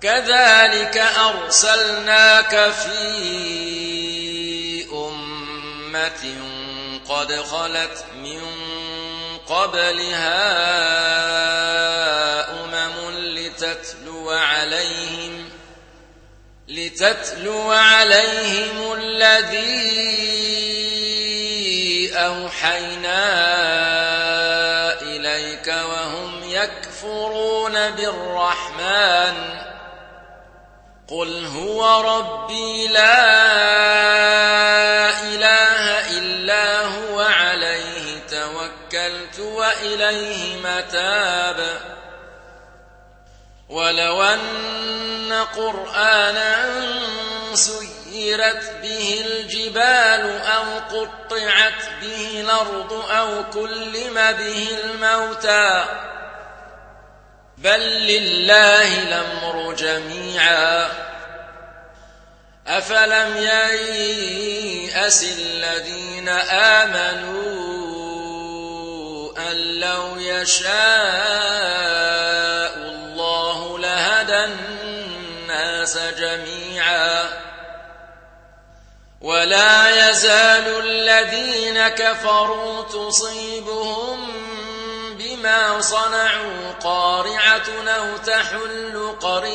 كذلك أرسلناك في أمة قد خلت من قبلها لتتلو عليهم الذي أوحينا إليك وهم يكفرون بالرحمن قل هو ربي لا إله إلا هو عليه توكلت وإليه متاب ولو أن قرآنا سيرت به الجبال أو قطعت به الأرض أو كلم به الموتى بل لله الأمر جميعا أفلم ييأس الذين آمنوا أن لو يشاء الله لهدى الناس جميعا ولا يزال الذين كفروا تصيبهم بما صنعوا قارعة أو تحل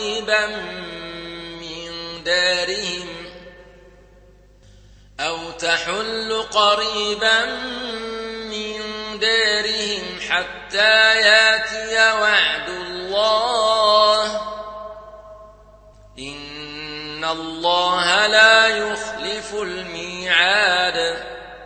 قريبا من دارهم حتى ياتي وعد الله إن الله لا يخلف الميعاد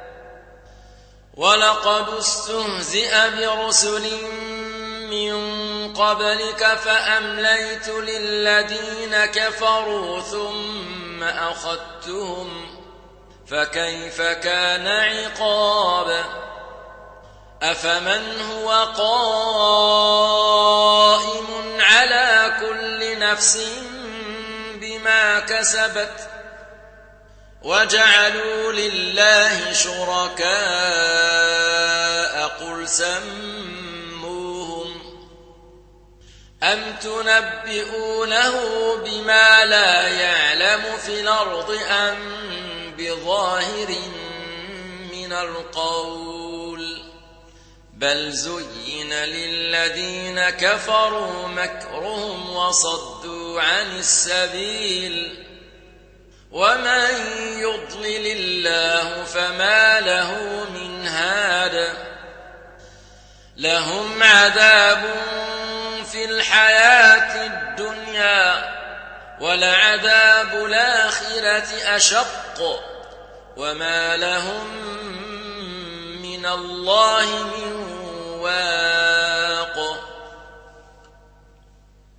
ولقد استهزئ برسل من قبلك فأمليت للذين كفروا ثم أخذتهم فكيف كان عقاب أفمن هو قائم على كل نفس بما كسبت وجعلوا لله شركاء قل سموهم أم تنبئونه بما لا يعلم في الأرض أم بظاهر من القول بل زين للذين كفروا مكرهم وصدوا عن السبيل ومن يضلل الله فما له من هاد لهم عذاب في الحياة الدنيا ولعذاب الآخرة أشق وما لهم من الله من